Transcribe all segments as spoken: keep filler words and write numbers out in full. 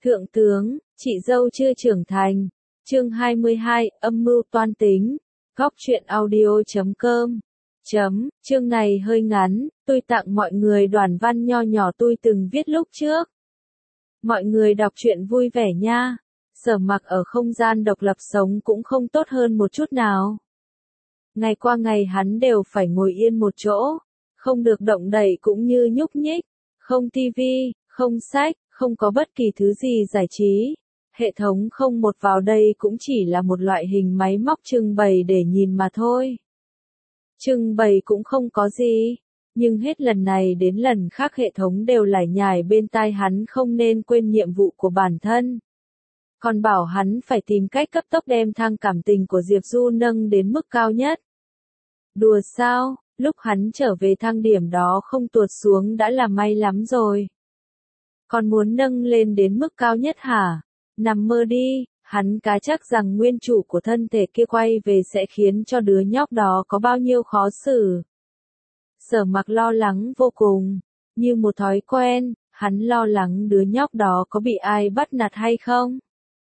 Thượng tướng, chị dâu chưa trưởng thành. Chương hai mươi hai, âm mưu toan tính. Góc truyện audio chấm com. Chấm, chương này hơi ngắn, tôi tặng mọi người đoạn văn nho nhỏ tôi từng viết lúc trước. Mọi người đọc truyện vui vẻ nha. Sở Mặc ở không gian độc lập sống cũng không tốt hơn một chút nào. Ngày qua ngày hắn đều phải ngồi yên một chỗ, không được động đậy cũng như nhúc nhích, không tivi, không sách, không có bất kỳ thứ gì giải trí. Hệ thống không một vào đây cũng chỉ là một loại hình máy móc trưng bày để nhìn mà thôi. Trưng bày cũng không có gì, nhưng hết lần này đến lần khác hệ thống đều lải nhải bên tai hắn không nên quên nhiệm vụ của bản thân. Còn bảo hắn phải tìm cách cấp tốc đem thang cảm tình của Diệp Du nâng đến mức cao nhất. Đùa sao, lúc hắn trở về thang điểm đó không tuột xuống đã là may lắm rồi. Còn muốn nâng lên đến mức cao nhất hả? Nằm mơ đi, hắn cá chắc rằng nguyên chủ của thân thể kia quay về sẽ khiến cho đứa nhóc đó có bao nhiêu khó xử. Sở Mặc lo lắng vô cùng, như một thói quen, hắn lo lắng đứa nhóc đó có bị ai bắt nạt hay không?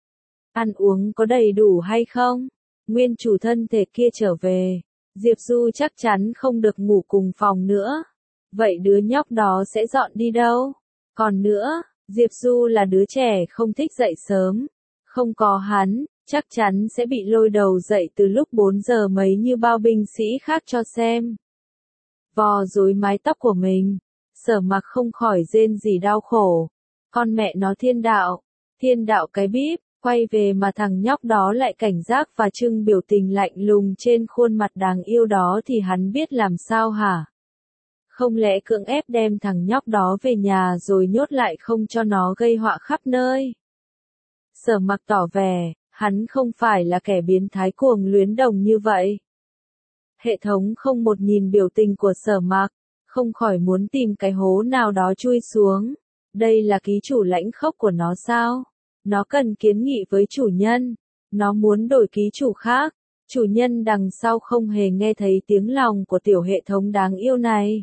Ăn uống có đầy đủ hay không? Nguyên chủ thân thể kia trở về, Diệp Du chắc chắn không được ngủ cùng phòng nữa. Vậy đứa nhóc đó sẽ dọn đi đâu? Còn nữa, Diệp Du là đứa trẻ không thích dậy sớm. Không có hắn, chắc chắn sẽ bị lôi đầu dậy từ lúc bốn giờ mấy như bao binh sĩ khác cho xem. Vò rối mái tóc của mình, Sở Mặc không khỏi rên rỉ đau khổ. Con mẹ nó thiên đạo, thiên đạo cái bíp, quay về mà thằng nhóc đó lại cảnh giác và trưng biểu tình lạnh lùng trên khuôn mặt đáng yêu đó thì hắn biết làm sao hả? Không lẽ cưỡng ép đem thằng nhóc đó về nhà rồi nhốt lại không cho nó gây họa khắp nơi? Sở Mặc tỏ vẻ, hắn không phải là kẻ biến thái cuồng luyến đồng như vậy. Hệ thống không một nhìn biểu tình của Sở Mặc, không khỏi muốn tìm cái hố nào đó chui xuống. Đây là ký chủ lãnh khốc của nó sao? Nó cần kiến nghị với chủ nhân. Nó muốn đổi ký chủ khác. Chủ nhân đằng sau không hề nghe thấy tiếng lòng của tiểu hệ thống đáng yêu này.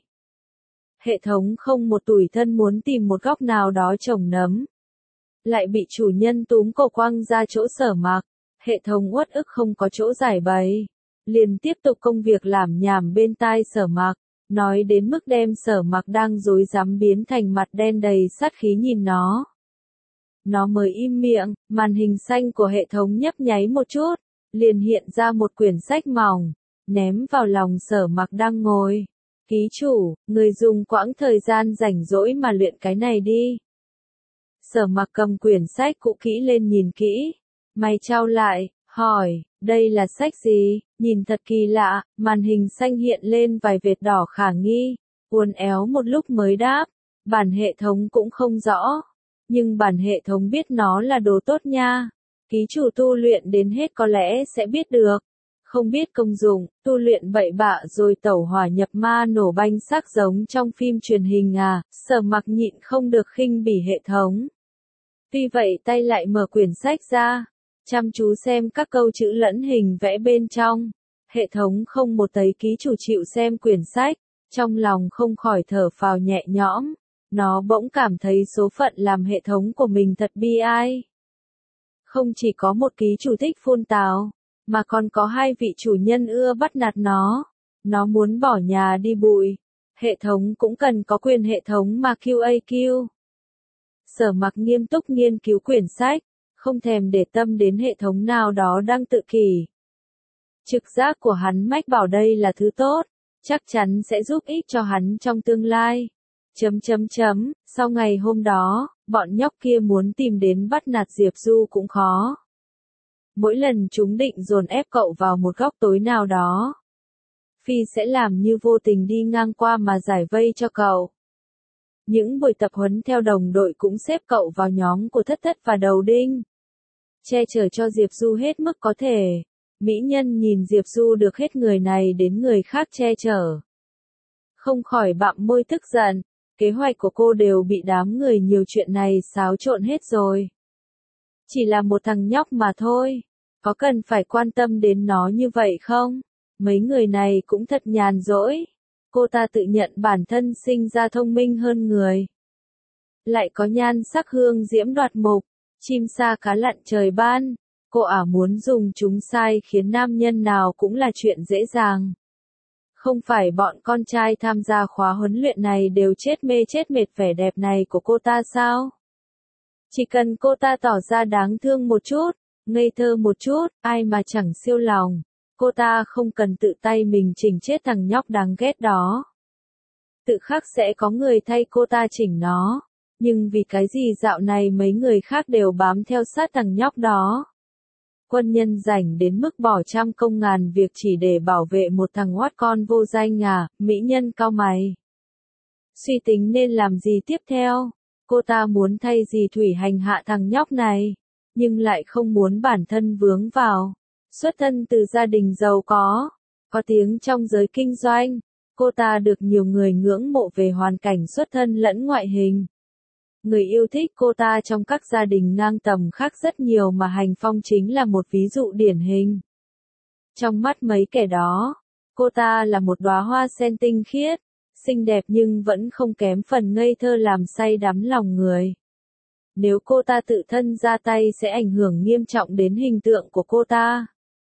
Hệ thống không một tủi thân muốn tìm một góc nào đó trồng nấm. Lại bị chủ nhân túm cổ quăng ra chỗ Sở Mặc. Hệ thống uất ức không có chỗ giải bày. Liền tiếp tục công việc làm nhảm bên tai Sở Mặc. Nói đến mức đem Sở Mặc đang rối rắm biến thành mặt đen đầy sát khí nhìn nó. Nó mới im miệng, màn hình xanh của hệ thống nhấp nháy một chút, liền hiện ra một quyển sách mỏng, ném vào lòng Sở Mặc đang ngồi. Ký chủ, người dùng quãng thời gian rảnh rỗi mà luyện cái này đi. Sở Mặc cầm quyển sách cũ kỹ lên nhìn kỹ, mày trao lại, hỏi, đây là sách gì? Nhìn thật kỳ lạ, màn hình xanh hiện lên vài vệt đỏ khả nghi, uốn éo một lúc mới đáp, bản hệ thống cũng không rõ. Nhưng bản hệ thống biết nó là đồ tốt nha. Ký chủ tu luyện đến hết có lẽ sẽ biết được. Không biết công dụng, tu luyện bậy bạ rồi tẩu hỏa nhập ma nổ banh xác giống trong phim truyền hình à, Sở Mặc nhịn không được khinh bỉ hệ thống. Tuy vậy tay lại mở quyển sách ra, chăm chú xem các câu chữ lẫn hình vẽ bên trong. Hệ thống không một thấy ký chủ chịu xem quyển sách, trong lòng không khỏi thở phào nhẹ nhõm. Nó bỗng cảm thấy số phận làm hệ thống của mình thật bi ai. Không chỉ có một ký chủ thích phun tào, mà còn có hai vị chủ nhân ưa bắt nạt nó. Nó muốn bỏ nhà đi bụi. Hệ thống cũng cần có quyền hệ thống mà quy a quy. Sở Mặc nghiêm túc nghiên cứu quyển sách, không thèm để tâm đến hệ thống nào đó đang tự kỷ. Trực giác của hắn mách bảo đây là thứ tốt, chắc chắn sẽ giúp ích cho hắn trong tương lai. Chấm chấm chấm, sau ngày hôm đó, bọn nhóc kia muốn tìm đến bắt nạt Diệp Du cũng khó. Mỗi lần chúng định dồn ép cậu vào một góc tối nào đó, Phi sẽ làm như vô tình đi ngang qua mà giải vây cho cậu. Những buổi tập huấn theo đồng đội cũng xếp cậu vào nhóm của Thất Thất và Đầu Đinh. Che chở cho Diệp Du hết mức có thể. Mỹ nhân nhìn Diệp Du được hết người này đến người khác che chở. Không khỏi bặm môi tức giận. Kế hoạch của cô đều bị đám người nhiều chuyện này xáo trộn hết rồi. Chỉ là một thằng nhóc mà thôi. Có cần phải quan tâm đến nó như vậy không? Mấy người này cũng thật nhàn rỗi. Cô ta tự nhận bản thân sinh ra thông minh hơn người. Lại có nhan sắc hương diễm đoạt mục. Chim sa cá lặn trời ban, cô ả muốn dùng chúng sai khiến nam nhân nào cũng là chuyện dễ dàng. Không phải bọn con trai tham gia khóa huấn luyện này đều chết mê chết mệt vẻ đẹp này của cô ta sao? Chỉ cần cô ta tỏ ra đáng thương một chút, ngây thơ một chút, ai mà chẳng siêu lòng. Cô ta không cần tự tay mình chỉnh chết thằng nhóc đáng ghét đó. Tự khắc sẽ có người thay cô ta chỉnh nó. Nhưng vì cái gì dạo này mấy người khác đều bám theo sát thằng nhóc đó. Quân nhân rảnh đến mức bỏ trăm công ngàn việc chỉ để bảo vệ một thằng oát con vô danh à, mỹ nhân cau mày. Suy tính nên làm gì tiếp theo, cô ta muốn thay dì Thủy hành hạ thằng nhóc này, nhưng lại không muốn bản thân vướng vào. Xuất thân từ gia đình giàu có, có tiếng trong giới kinh doanh, cô ta được nhiều người ngưỡng mộ về hoàn cảnh xuất thân lẫn ngoại hình. Người yêu thích cô ta trong các gia đình ngang tầm khác rất nhiều mà Hành Phong chính là một ví dụ điển hình. Trong mắt mấy kẻ đó, cô ta là một đóa hoa sen tinh khiết, xinh đẹp nhưng vẫn không kém phần ngây thơ làm say đắm lòng người. Nếu cô ta tự thân ra tay sẽ ảnh hưởng nghiêm trọng đến hình tượng của cô ta.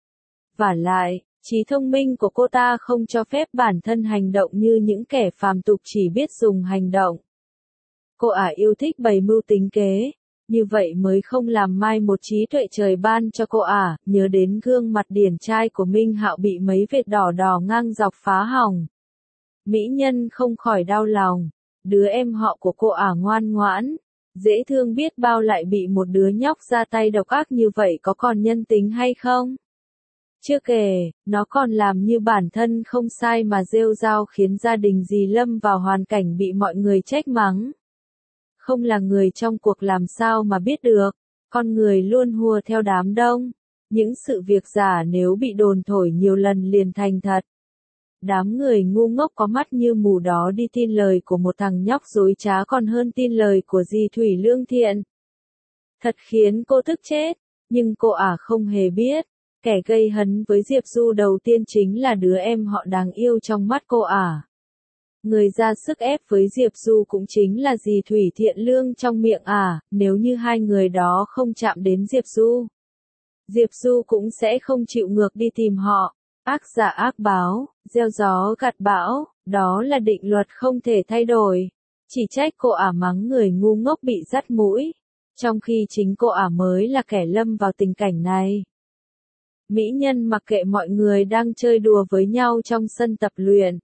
Vả lại, trí thông minh của cô ta không cho phép bản thân hành động như những kẻ phàm tục chỉ biết dùng hành động. Cô ả yêu thích bày mưu tính kế, như vậy mới không làm mai một trí tuệ trời ban cho cô ả, nhớ đến gương mặt điển trai của Minh Hạo bị mấy vệt đỏ đỏ ngang dọc phá hỏng. Mỹ nhân không khỏi đau lòng, đứa em họ của cô ả ngoan ngoãn, dễ thương biết bao lại bị một đứa nhóc ra tay độc ác như vậy có còn nhân tính hay không? Chưa kể, nó còn làm như bản thân không sai mà rêu rao khiến gia đình dì lâm vào hoàn cảnh bị mọi người trách mắng. Không là người trong cuộc làm sao mà biết được, con người luôn hùa theo đám đông, những sự việc giả nếu bị đồn thổi nhiều lần liền thành thật. Đám người ngu ngốc có mắt như mù đó đi tin lời của một thằng nhóc dối trá còn hơn tin lời của dì Thủy lương thiện. Thật khiến cô tức chết, nhưng cô ả không hề biết, kẻ gây hấn với Diệp Du đầu tiên chính là đứa em họ đáng yêu trong mắt cô ả. Người ra sức ép với Diệp Du cũng chính là dì Thủy thiện lương trong miệng ả, nếu như hai người đó không chạm đến Diệp Du. Diệp Du cũng sẽ không chịu ngược đi tìm họ. Ác giả ác báo, gieo gió gặt bão, đó là định luật không thể thay đổi. Chỉ trách cô ả mắng người ngu ngốc bị dắt mũi, trong khi chính cô ả mới là kẻ lâm vào tình cảnh này. Mỹ nhân mặc kệ mọi người đang chơi đùa với nhau trong sân tập luyện.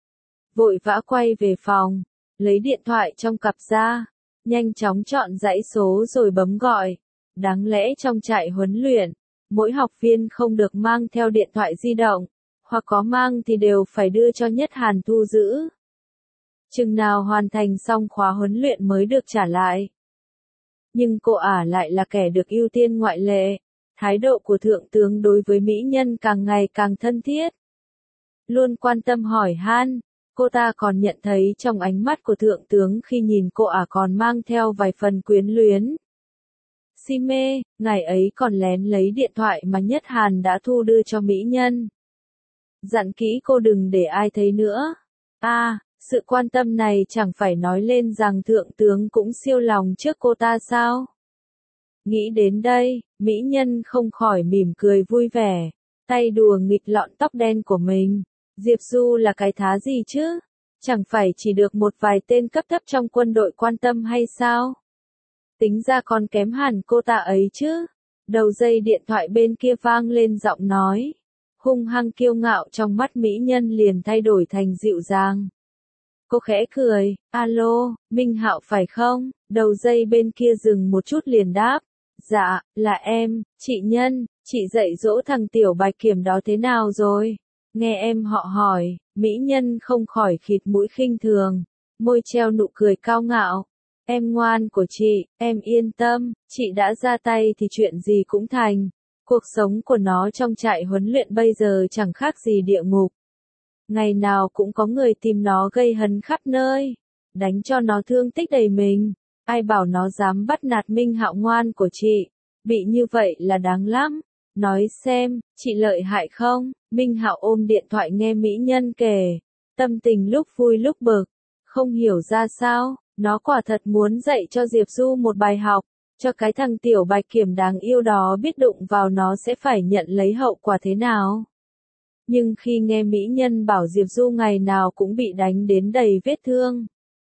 Vội vã quay về phòng, lấy điện thoại trong cặp ra, nhanh chóng chọn dãy số rồi bấm gọi. Đáng lẽ trong trại huấn luyện, mỗi học viên không được mang theo điện thoại di động, hoặc có mang thì đều phải đưa cho Nhất Hàn thu giữ. Chừng nào hoàn thành xong khóa huấn luyện mới được trả lại. Nhưng cô ả lại là kẻ được ưu tiên ngoại lệ, thái độ của thượng tướng đối với mỹ nhân càng ngày càng thân thiết. Luôn quan tâm hỏi han, cô ta còn nhận thấy trong ánh mắt của thượng tướng khi nhìn cô ả còn mang theo vài phần quyến luyến. Si mê, ngày ấy còn lén lấy điện thoại mà Nhất Hàn đã thu đưa cho mỹ nhân. Dặn kỹ cô đừng để ai thấy nữa. À, sự quan tâm này chẳng phải nói lên rằng thượng tướng cũng siêu lòng trước cô ta sao? Nghĩ đến đây, mỹ nhân không khỏi mỉm cười vui vẻ, tay đùa nghịch lọn tóc đen của mình. Diệp Du là cái thá gì chứ? Chẳng phải chỉ được một vài tên cấp thấp trong quân đội quan tâm hay sao? Tính ra còn kém hẳn cô ta ấy chứ. Đầu dây điện thoại bên kia vang lên giọng nói. Hung hăng kiêu ngạo trong mắt mỹ nhân liền thay đổi thành dịu dàng. Cô khẽ cười, alo, Minh Hạo phải không? Đầu dây bên kia dừng một chút liền đáp. Dạ, là em, chị Nhân, chị dạy dỗ thằng tiểu bạch kiểm đó thế nào rồi? Nghe em họ hỏi, mỹ nhân không khỏi khịt mũi khinh thường, môi treo nụ cười cao ngạo. Em ngoan của chị, em yên tâm, chị đã ra tay thì chuyện gì cũng thành. Cuộc sống của nó trong trại huấn luyện bây giờ chẳng khác gì địa ngục. Ngày nào cũng có người tìm nó gây hấn khắp nơi, đánh cho nó thương tích đầy mình. Ai bảo nó dám bắt nạt Minh Hạo ngoan của chị, bị như vậy là đáng lắm. Nói xem, chị lợi hại không? Minh Hạo ôm điện thoại nghe mỹ nhân kể, tâm tình lúc vui lúc bực, không hiểu ra sao, nó quả thật muốn dạy cho Diệp Du một bài học. Cho cái thằng tiểu bạch kiểm đáng yêu đó biết đụng vào nó sẽ phải nhận lấy hậu quả thế nào. Nhưng khi nghe mỹ nhân bảo Diệp Du ngày nào cũng bị đánh đến đầy vết thương,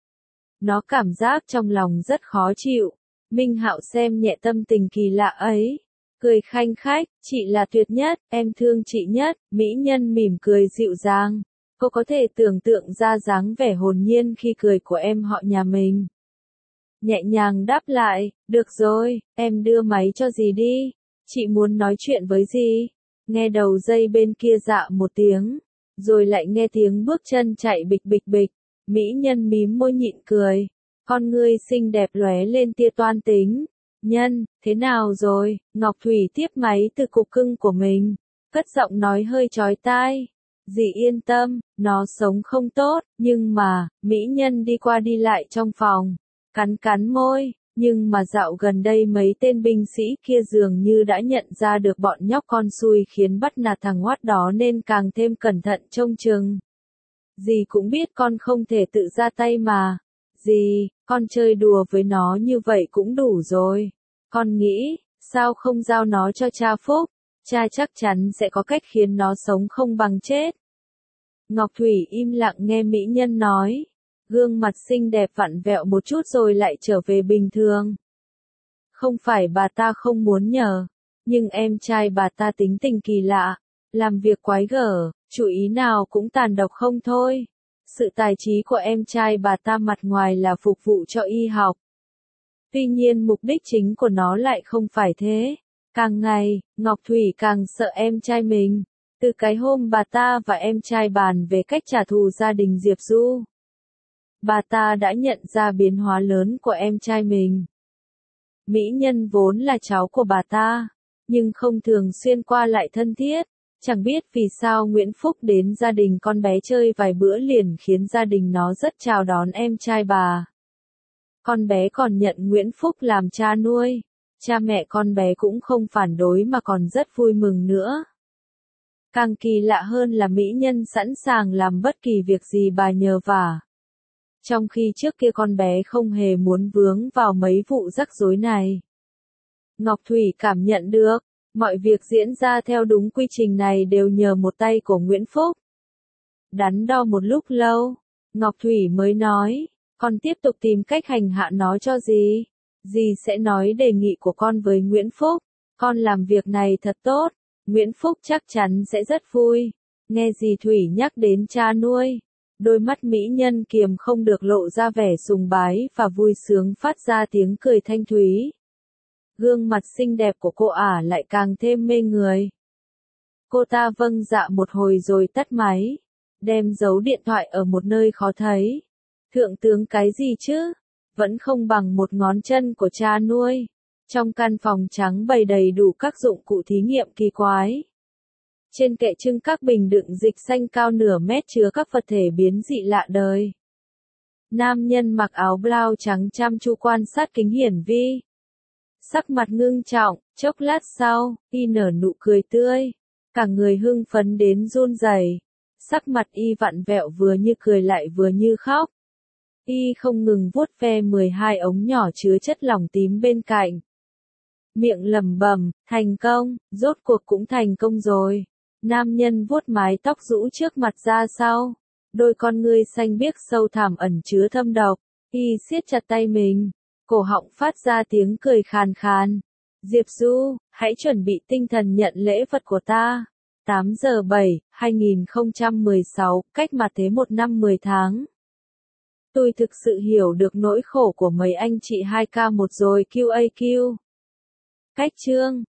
nó cảm giác trong lòng rất khó chịu. Minh Hạo xem nhẹ tâm tình kỳ lạ ấy, cười khanh khách, chị là tuyệt nhất, em thương chị nhất. Mỹ nhân mỉm cười dịu dàng, cô có thể tưởng tượng ra dáng vẻ hồn nhiên khi cười của em họ nhà mình. Nhẹ nhàng đáp lại, được rồi, em đưa máy cho dì đi, chị muốn nói chuyện với dì. Nghe đầu dây bên kia dạ một tiếng, rồi lại nghe tiếng bước chân chạy bịch bịch bịch. Mỹ nhân mím môi nhịn cười, con ngươi xinh đẹp lóe lên tia toan tính. Nhân, thế nào rồi? Ngọc Thủy tiếp máy từ cục cưng của mình, cất giọng nói hơi chói tai. Dì yên tâm, nó sống không tốt, nhưng mà, mỹ nhân đi qua đi lại trong phòng, cắn cắn môi, nhưng mà dạo gần đây mấy tên binh sĩ kia dường như đã nhận ra được bọn nhóc con xui khiến bắt nạt thằng Hoát đó nên càng thêm cẩn thận trông chừng. Dì cũng biết con không thể tự ra tay mà. Dì, con chơi đùa với nó như vậy cũng đủ rồi. Con nghĩ, sao không giao nó cho cha Phúc? Cha chắc chắn sẽ có cách khiến nó sống không bằng chết. Ngọc Thủy im lặng nghe mỹ nhân nói. Gương mặt xinh đẹp vặn vẹo một chút rồi lại trở về bình thường. Không phải bà ta không muốn nhờ, nhưng em trai bà ta tính tình kỳ lạ, làm việc quái gở, chủ ý nào cũng tàn độc không thôi. Sự tài trí của em trai bà ta mặt ngoài là phục vụ cho y học. Tuy nhiên mục đích chính của nó lại không phải thế. Càng ngày, Ngọc Thủy càng sợ em trai mình. Từ cái hôm bà ta và em trai bàn về cách trả thù gia đình Diệp Du, bà ta đã nhận ra biến hóa lớn của em trai mình. Mỹ nhân vốn là cháu của bà ta, nhưng không thường xuyên qua lại thân thiết. Chẳng biết vì sao Nguyễn Phúc đến gia đình con bé chơi vài bữa liền khiến gia đình nó rất chào đón em trai bà. Con bé còn nhận Nguyễn Phúc làm cha nuôi. Cha mẹ con bé cũng không phản đối mà còn rất vui mừng nữa. Càng kỳ lạ hơn là mỹ nhân sẵn sàng làm bất kỳ việc gì bà nhờ vả. Trong khi trước kia con bé không hề muốn vướng vào mấy vụ rắc rối này. Ngọc Thủy cảm nhận được, mọi việc diễn ra theo đúng quy trình này đều nhờ một tay của Nguyễn Phúc. Đắn đo một lúc lâu, Ngọc Thủy mới nói, con tiếp tục tìm cách hành hạ nó cho dì. Dì sẽ nói đề nghị của con với Nguyễn Phúc. Con làm việc này thật tốt, Nguyễn Phúc chắc chắn sẽ rất vui. Nghe dì Thủy nhắc đến cha nuôi, đôi mắt mỹ nhân kiềm không được lộ ra vẻ sùng bái và vui sướng phát ra tiếng cười thanh thúy. Gương mặt xinh đẹp của cô ả lại càng thêm mê người. Cô ta vâng dạ một hồi rồi tắt máy, đem giấu điện thoại ở một nơi khó thấy. Thượng tướng cái gì chứ? Vẫn không bằng một ngón chân của cha nuôi. Trong căn phòng trắng bày đầy đủ các dụng cụ thí nghiệm kỳ quái. Trên kệ trưng các bình đựng dịch xanh cao nửa mét chứa các vật thể biến dị lạ đời. Nam nhân mặc áo blau trắng chăm chú quan sát kính hiển vi. Sắc mặt ngưng trọng, chốc lát sau, y nở nụ cười tươi. Cả người hưng phấn đến run rẩy. Sắc mặt y vặn vẹo vừa như cười lại vừa như khóc. Y không ngừng vuốt ve mười hai ống nhỏ chứa chất lỏng tím bên cạnh. Miệng lẩm bẩm, thành công, rốt cuộc cũng thành công rồi. Nam nhân vuốt mái tóc rũ trước mặt ra sau. Đôi con ngươi xanh biếc sâu thẳm ẩn chứa thâm độc. Y siết chặt tay mình. Cổ họng phát ra tiếng cười khàn khàn. Diệp Du, hãy chuẩn bị tinh thần nhận lễ vật của ta. tám giờ bảy, hai nghìn không trăm mười sáu, cách mặt thế một năm mười tháng. Tôi thực sự hiểu được nỗi khổ của mấy anh chị hai K một rồi quy a quy. Cách chương